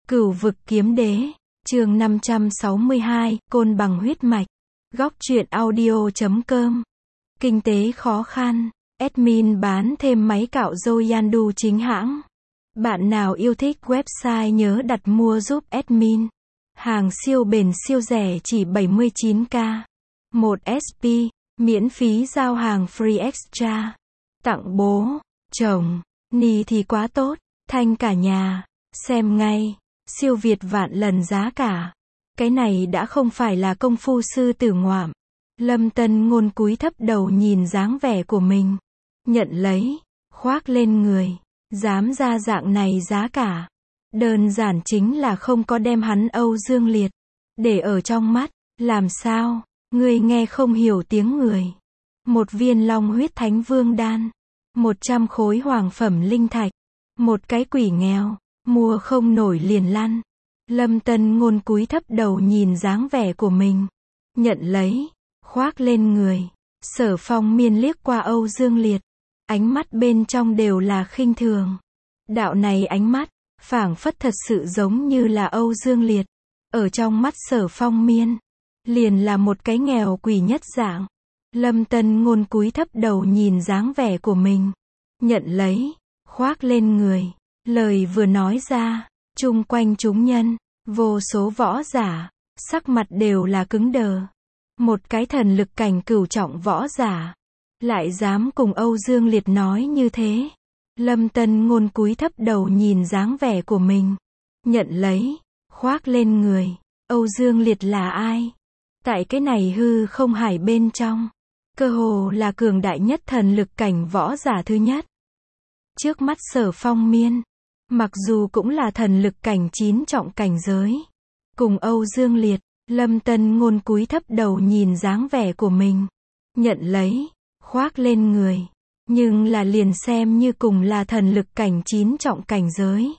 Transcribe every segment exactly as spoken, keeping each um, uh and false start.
Cửu vực kiếm đế, chương năm trăm sáu mươi hai, côn bằng huyết mạch. Góc truyện audio chấm com. Kinh tế khó khăn, admin bán thêm máy cạo râu Yandu chính hãng. Bạn nào yêu thích website nhớ đặt mua giúp admin. Hàng siêu bền siêu rẻ chỉ bảy mươi chín k. một ét pê, miễn phí giao hàng free extra. Tặng bố, chồng, ni thì quá tốt, thanh cả nhà. Xem ngay, siêu Việt vạn lần giá cả. Cái này đã không phải là công phu sư tử ngoạm. Lâm Tân Ngôn cúi thấp đầu nhìn dáng vẻ của mình. Nhận lấy, khoác lên người. Dám ra dạng này giá cả. Đơn giản chính là không có đem hắn Âu Dương Liệt để ở trong mắt. Làm sao, ngươi nghe không hiểu tiếng người. Một viên long huyết thánh vương đan. Một trăm khối hoàng phẩm linh thạch. Một cái quỷ nghèo, mua không nổi liền lăn. Lâm Tân Ngôn cúi thấp đầu nhìn dáng vẻ của mình. Nhận lấy, khoác lên người. Sở Phong Miên liếc qua Âu Dương Liệt. Ánh mắt bên trong đều là khinh thường. Đạo này ánh mắt, phảng phất thật sự giống như là Âu Dương Liệt. Ở trong mắt Sở Phong Miên, liền là một cái nghèo quỷ nhất dạng. Lâm Tân Ngôn cúi thấp đầu nhìn dáng vẻ của mình. Nhận lấy, khoác lên người. Lời vừa nói ra, chung quanh chúng nhân, vô số võ giả, sắc mặt đều là cứng đờ. Một cái thần lực cảnh cửu trọng võ giả, lại dám cùng Âu Dương Liệt nói như thế. Lâm Tân Ngôn cúi thấp đầu nhìn dáng vẻ của mình. Nhận lấy, khoác lên người. Âu Dương Liệt là ai? Tại cái này hư không hải bên trong, cơ hồ là cường đại nhất thần lực cảnh võ giả thứ nhất. Trước mắt Sở Phong Miên, mặc dù cũng là thần lực cảnh chín trọng cảnh giới. Cùng Âu Dương Liệt, Lâm Tân Ngôn cúi thấp đầu nhìn dáng vẻ của mình. Nhận lấy, khoác lên người. Nhưng là liền xem như cùng là thần lực cảnh chín trọng cảnh giới.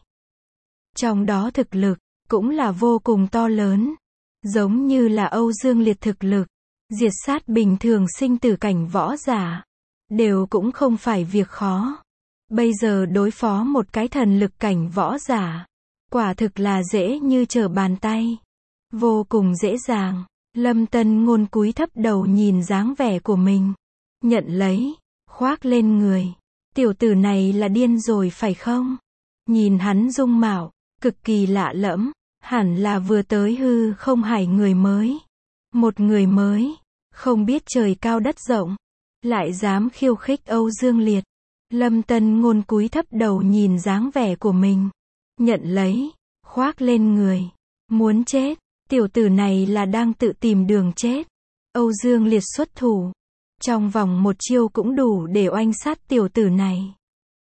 Trong đó thực lực, cũng là vô cùng to lớn. Giống như là Âu Dương Liệt thực lực, diệt sát bình thường sinh tử cảnh võ giả. Đều cũng không phải việc khó. Bây giờ đối phó một cái thần lực cảnh võ giả, quả thực là dễ như trở bàn tay. Vô cùng dễ dàng. Lâm Tân Ngôn cúi thấp đầu nhìn dáng vẻ của mình. Nhận lấy, khoác lên người. Tiểu tử này là điên rồi phải không? Nhìn hắn dung mạo, cực kỳ lạ lẫm, hẳn là vừa tới hư không hải người mới. Một người mới, không biết trời cao đất rộng, lại dám khiêu khích Âu Dương Liệt. Lâm Tân Ngôn cúi thấp đầu nhìn dáng vẻ của mình. Nhận lấy, khoác lên người. Muốn chết, tiểu tử này là đang tự tìm đường chết. Âu Dương Liệt xuất thủ. Trong vòng một chiêu cũng đủ để oanh sát tiểu tử này.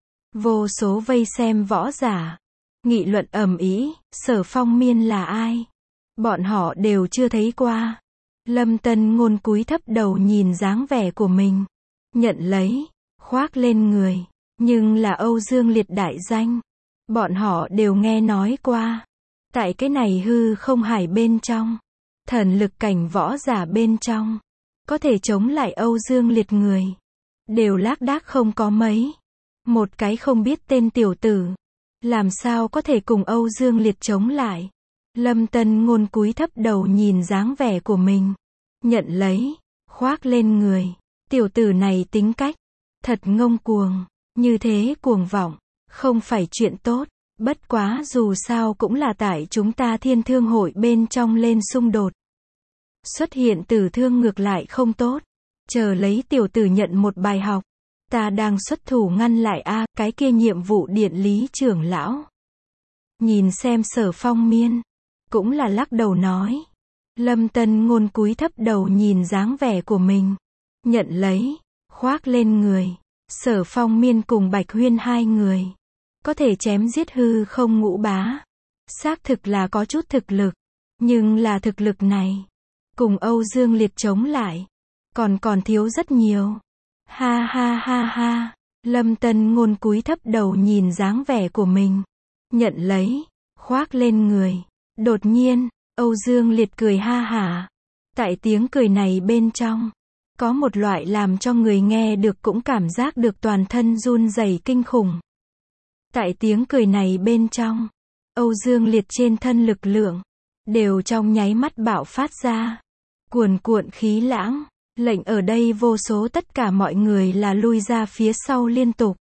Vô số vây xem võ giả, nghị luận ầm ĩ, Sở Phong Miên là ai? Bọn họ đều chưa thấy qua. Lâm Tân Ngôn cúi thấp đầu nhìn dáng vẻ của mình. Nhận lấy, khoác lên người. Nhưng là Âu Dương Liệt đại danh. Bọn họ đều nghe nói qua. Tại cái này hư không hải bên trong, thần lực cảnh võ giả bên trong, có thể chống lại Âu Dương Liệt người, đều lác đác không có mấy. Một cái không biết tên tiểu tử, làm sao có thể cùng Âu Dương Liệt chống lại? Lâm Tân Ngôn cúi thấp đầu nhìn dáng vẻ của mình. Nhận lấy, khoác lên người. Tiểu tử này tính cách, thật ngông cuồng. Như thế cuồng vọng, không phải chuyện tốt. Bất quá dù sao cũng là tại chúng ta Thiên Thương hội bên trong lên xung đột. Xuất hiện tử thương ngược lại không tốt. Chờ lấy tiểu tử nhận một bài học. Ta đang xuất thủ ngăn lại a cái kia nhiệm vụ điện lý trưởng lão. Nhìn xem Sở Phong Miên, cũng là lắc đầu nói. Lâm Tân Ngôn cúi thấp đầu nhìn dáng vẻ của mình. Nhận lấy, khoác lên người. Sở Phong Miên cùng Bạch Huyên hai người, có thể chém giết hư không ngũ bá. Xác thực là có chút thực lực. Nhưng là thực lực này, cùng Âu Dương Liệt chống lại, còn còn thiếu rất nhiều. Ha ha ha ha. Lâm Tân Ngôn cúi thấp đầu nhìn dáng vẻ của mình. Nhận lấy, khoác lên người. Đột nhiên, Âu Dương Liệt cười ha hả. Tại tiếng cười này bên trong, có một loại làm cho người nghe được cũng cảm giác được toàn thân run rẩy kinh khủng. Tại tiếng cười này bên trong, Âu Dương Liệt trên thân lực lượng, đều trong nháy mắt bạo phát ra. Cuồn cuộn khí lãng, lệnh ở đây vô số tất cả mọi người là lui ra phía sau liên tục.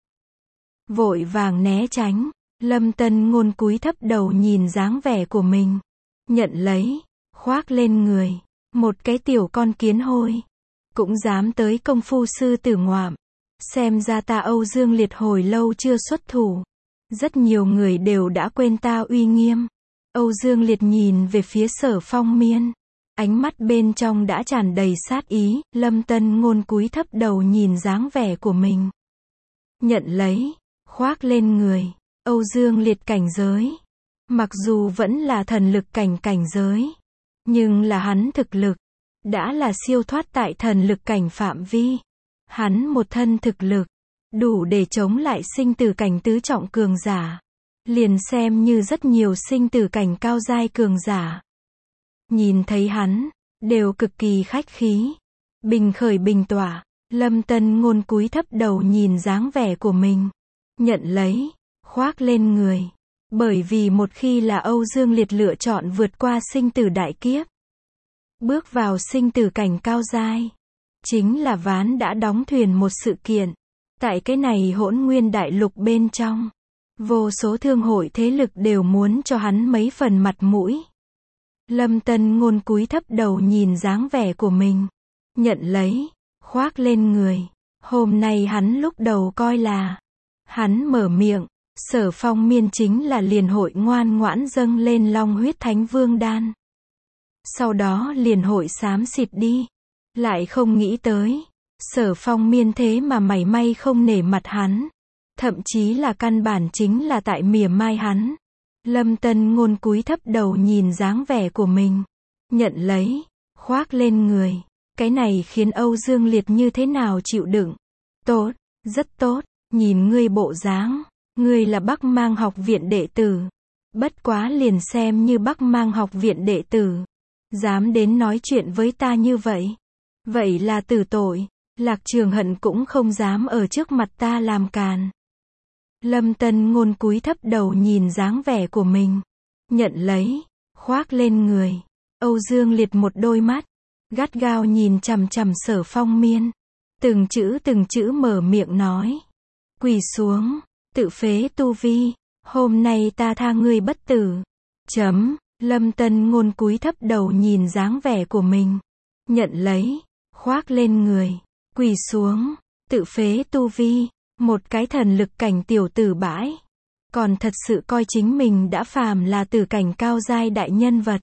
Vội vàng né tránh, Lâm Tân Ngôn cúi thấp đầu nhìn dáng vẻ của mình. Nhận lấy, khoác lên người, một cái tiểu con kiến hôi. Cũng dám tới công phu sư tử ngoạm. Xem ra ta Âu Dương Liệt hồi lâu chưa xuất thủ. Rất nhiều người đều đã quên ta uy nghiêm. Âu Dương Liệt nhìn về phía Sở Phong Miên. Ánh mắt bên trong đã tràn đầy sát ý, Lâm Tân Ngôn cúi thấp đầu nhìn dáng vẻ của mình. Nhận lấy, khoác lên người, Âu Dương Liệt cảnh giới. Mặc dù vẫn là thần lực cảnh cảnh giới, nhưng là hắn thực lực, đã là siêu thoát tại thần lực cảnh phạm vi. Hắn một thân thực lực, đủ để chống lại sinh tử cảnh tứ trọng cường giả. Liền xem như rất nhiều sinh tử cảnh cao giai cường giả. Nhìn thấy hắn, đều cực kỳ khách khí. Bình khởi bình tỏa, Lâm Tân Ngôn cúi thấp đầu nhìn dáng vẻ của mình. Nhận lấy, khoác lên người. Bởi vì một khi là Âu Dương Liệt lựa chọn vượt qua sinh tử đại kiếp, bước vào sinh tử cảnh cao giai, chính là ván đã đóng thuyền một sự kiện. Tại cái này hỗn nguyên đại lục bên trong, vô số thương hội thế lực đều muốn cho hắn mấy phần mặt mũi. Lâm Tân Ngôn cúi thấp đầu nhìn dáng vẻ của mình. Nhận lấy, khoác lên người. Hôm nay hắn lúc đầu coi là, hắn mở miệng, Sở Phong Miên chính là liền hội ngoan ngoãn dâng lên long huyết thánh vương đan. Sau đó liền hội xám xịt đi. Lại không nghĩ tới, Sở Phong Miên thế mà mảy may không nể mặt hắn. Thậm chí là căn bản chính là tại mỉa mai hắn. Lâm Tân Ngôn cúi thấp đầu nhìn dáng vẻ của mình. Nhận lấy, khoác lên người. Cái này khiến Âu Dương Liệt như thế nào chịu đựng? Tốt, rất tốt, nhìn ngươi bộ dáng, ngươi là Bắc Mang học viện đệ tử. Bất quá liền xem như Bắc Mang học viện đệ tử, dám đến nói chuyện với ta như vậy. Vậy là tử tội, Lạc Trường Hận cũng không dám ở trước mặt ta làm càn. Lâm Tân Ngôn cúi thấp đầu nhìn dáng vẻ của mình. Nhận lấy, khoác lên người. Âu Dương Liệt một đôi mắt, gắt gao nhìn chằm chằm Sở Phong Miên. Từng chữ từng chữ mở miệng nói. Quỳ xuống, tự phế tu vi, hôm nay ta tha ngươi bất tử. Chấm, Lâm Tân Ngôn cúi thấp đầu nhìn dáng vẻ của mình. Nhận lấy, khoác lên người. Quỳ xuống, tự phế tu vi. Một cái thần lực cảnh tiểu tử bãi. Còn thật sự coi chính mình đã phàm là tử cảnh cao giai đại nhân vật.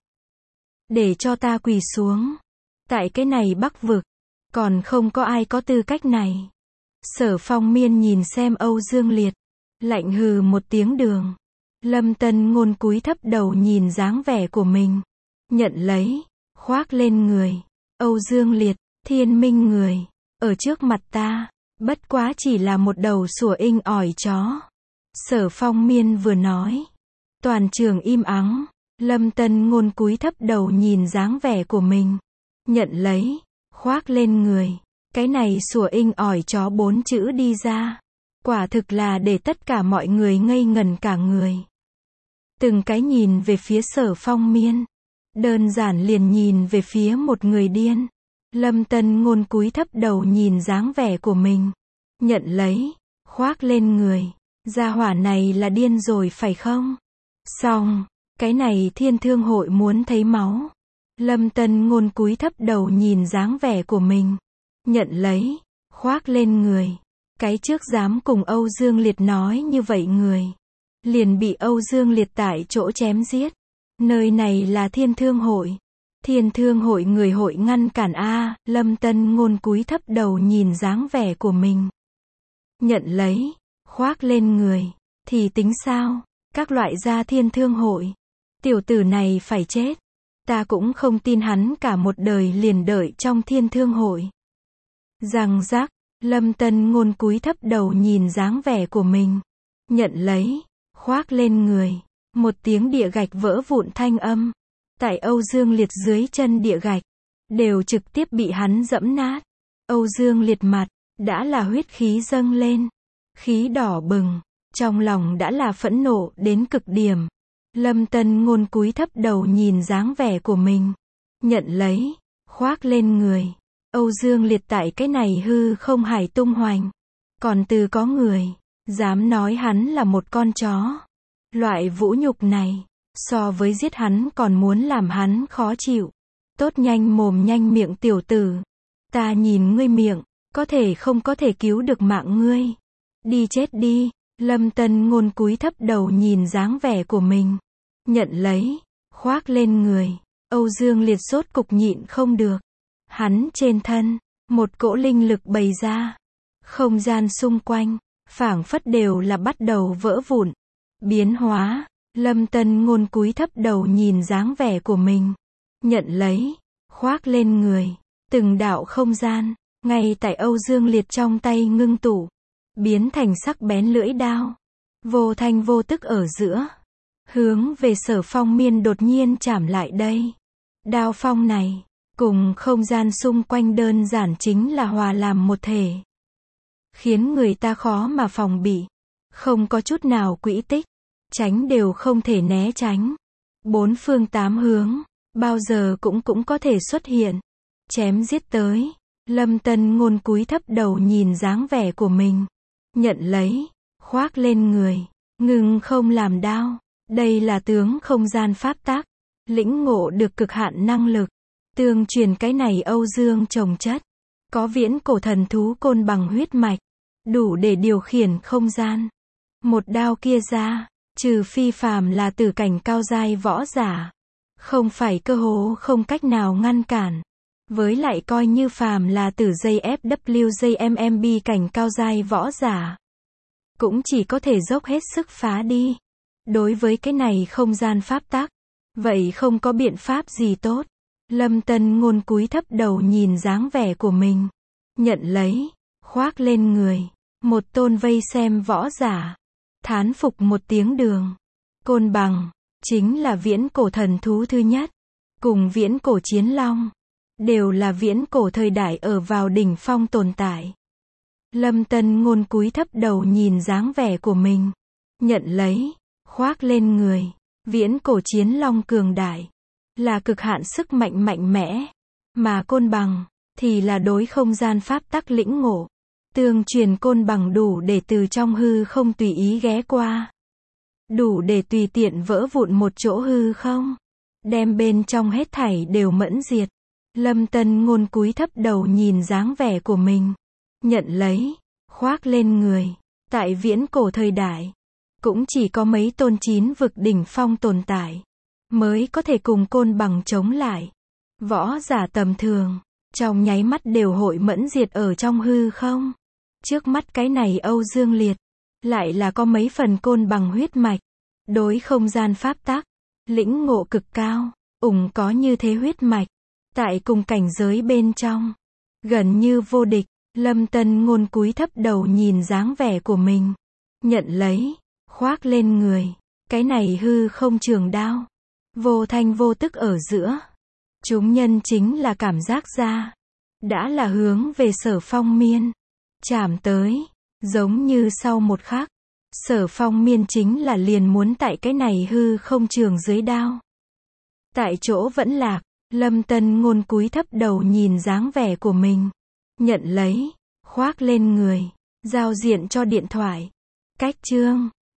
Để cho ta quỳ xuống. Tại cái này Bắc vực, còn không có ai có tư cách này. Sở Phong Miên nhìn xem Âu Dương Liệt, lạnh hừ một tiếng đường. Lâm Tân Ngôn cúi thấp đầu nhìn dáng vẻ của mình. Nhận lấy, khoác lên người. Âu Dương Liệt, thiên minh người, ở trước mặt ta, bất quá chỉ là một đầu sủa inh ỏi chó. Sở Phong Miên vừa nói, toàn trường im ắng. Lâm Tân Ngôn cúi thấp đầu nhìn dáng vẻ của mình. Nhận lấy, khoác lên người. Cái này sủa inh ỏi chó bốn chữ đi ra, quả thực là để tất cả mọi người ngây ngẩn cả người. Từng cái nhìn về phía Sở Phong Miên, đơn giản liền nhìn về phía một người điên. Lâm Tân Ngôn cúi thấp đầu nhìn dáng vẻ của mình. Nhận lấy, khoác lên người. Gia hỏa này là điên rồi phải không? Xong, cái này thiên thương hội muốn thấy máu. Lâm Tân Ngôn cúi thấp đầu nhìn dáng vẻ của mình. Nhận lấy, khoác lên người. Cái trước dám cùng Âu Dương Liệt nói như vậy người, liền bị Âu Dương Liệt tại chỗ chém giết. Nơi này là thiên thương hội. Thiên thương hội người hội ngăn cản a. Lâm Tân Ngôn cúi thấp đầu nhìn dáng vẻ của mình. Nhận lấy, khoác lên người. Thì tính sao? Các loại gia thiên thương hội. Tiểu tử này phải chết. Ta cũng không tin hắn cả một đời liền đợi trong thiên thương hội. Răng rắc, Lâm Tân Ngôn cúi thấp đầu nhìn dáng vẻ của mình. Nhận lấy, khoác lên người. Một tiếng địa gạch vỡ vụn thanh âm. Tại Âu Dương Liệt dưới chân địa gạch, đều trực tiếp bị hắn dẫm nát. Âu Dương Liệt mặt, đã là huyết khí dâng lên. Khí đỏ bừng, trong lòng đã là phẫn nộ đến cực điểm. Lâm Tân Ngôn cúi thấp đầu nhìn dáng vẻ của mình. Nhận lấy. Khoác lên người. Âu Dương Liệt tại cái này hư không hải tung hoành. Còn từ có người. Dám nói hắn là một con chó. Loại vũ nhục này. So với giết hắn còn muốn làm hắn khó chịu. Tốt nhanh mồm nhanh miệng tiểu tử. Ta nhìn ngươi miệng. Có thể không có thể cứu được mạng ngươi. Đi chết đi. Lâm Tân Ngôn cúi thấp đầu nhìn dáng vẻ của mình. Nhận lấy. Khoác lên người. Âu Dương Liệt sốt cục nhịn không được. Hắn trên thân. Một cỗ linh lực bày ra. Không gian xung quanh. Phảng phất đều là bắt đầu vỡ vụn. Biến hóa. Lâm Tân Ngôn cúi thấp đầu nhìn dáng vẻ của mình. Nhận lấy. Khoác lên người. Từng đạo không gian. Ngay tại Âu Dương Liệt trong tay ngưng tụ. Biến thành sắc bén lưỡi đao. Vô thanh vô tức ở giữa. Hướng về Sở Phong Miên đột nhiên chạm lại đây. Đao phong này. Cùng không gian xung quanh đơn giản chính là hòa làm một thể. Khiến người ta khó mà phòng bị. Không có chút nào quỹ tích. Tránh đều không thể né tránh. Bốn phương tám hướng. Bao giờ cũng cũng có thể xuất hiện. Chém giết tới. Lâm Tân Ngôn cúi thấp đầu nhìn dáng vẻ của mình. Nhận lấy. Khoác lên người. Ngừng không làm đao. Đây là tướng không gian pháp tác. Lĩnh ngộ được cực hạn năng lực. Tương truyền cái này Âu Dương trồng chất. Có viễn cổ thần thú côn bằng huyết mạch. Đủ để điều khiển không gian. Một đao kia ra. Trừ phi phàm là tử cảnh cao giai võ giả. Không phải cơ hồ không cách nào ngăn cản. Với lại coi như phàm là tử dây ép vê giê em em bê cảnh cao giai võ giả. Cũng chỉ có thể dốc hết sức phá đi. Đối với cái này không gian pháp tắc. Vậy không có biện pháp gì tốt. Lâm Tân Ngôn cúi thấp đầu nhìn dáng vẻ của mình. Nhận lấy. Khoác lên người. Một tôn vây xem võ giả. Thán phục một tiếng đường. Côn bằng. Chính là viễn cổ thần thú thứ nhất. Cùng viễn cổ chiến long. Đều là viễn cổ thời đại ở vào đỉnh phong tồn tại. Lâm Tân Ngôn cúi thấp đầu nhìn dáng vẻ của mình. Nhận lấy. Khoác lên người. Viễn cổ chiến long cường đại. Là cực hạn sức mạnh mạnh mẽ. Mà côn bằng. Thì là đối không gian pháp tắc lĩnh ngộ. Tương truyền côn bằng đủ để từ trong hư không tùy ý ghé qua. Đủ để tùy tiện vỡ vụn một chỗ hư không. Đem bên trong hết thảy đều mẫn diệt. Lâm Tân Ngôn cúi thấp đầu nhìn dáng vẻ của mình. Nhận lấy. Khoác lên người. Tại viễn cổ thời đại. Cũng chỉ có mấy tôn chín vực đỉnh phong tồn tại. Mới có thể cùng côn bằng chống lại. Võ giả tầm thường. Trong nháy mắt đều hội mẫn diệt ở trong hư không. Trước mắt cái này Âu Dương Liệt. Lại là có mấy phần côn bằng huyết mạch. Đối không gian pháp tắc. Lĩnh ngộ cực cao. Ủng có như thế huyết mạch. Tại cùng cảnh giới bên trong. Gần như vô địch. Lâm Tân Ngôn cúi thấp đầu nhìn dáng vẻ của mình. Nhận lấy. Khoác lên người. Cái này hư không trường đao. Vô thanh vô tức ở giữa. Chúng nhân chính là cảm giác ra. Đã là hướng về Sở Phong Miên. Chạm tới. Giống như sau một khắc. Sở Phong Miên chính là liền muốn tại cái này hư không trường dưới đao. Tại chỗ vẫn lạc. Lâm Tân Ngôn cúi thấp đầu nhìn dáng vẻ của mình. Nhận lấy. Khoác lên người. Giao diện cho điện thoại. Cách chương.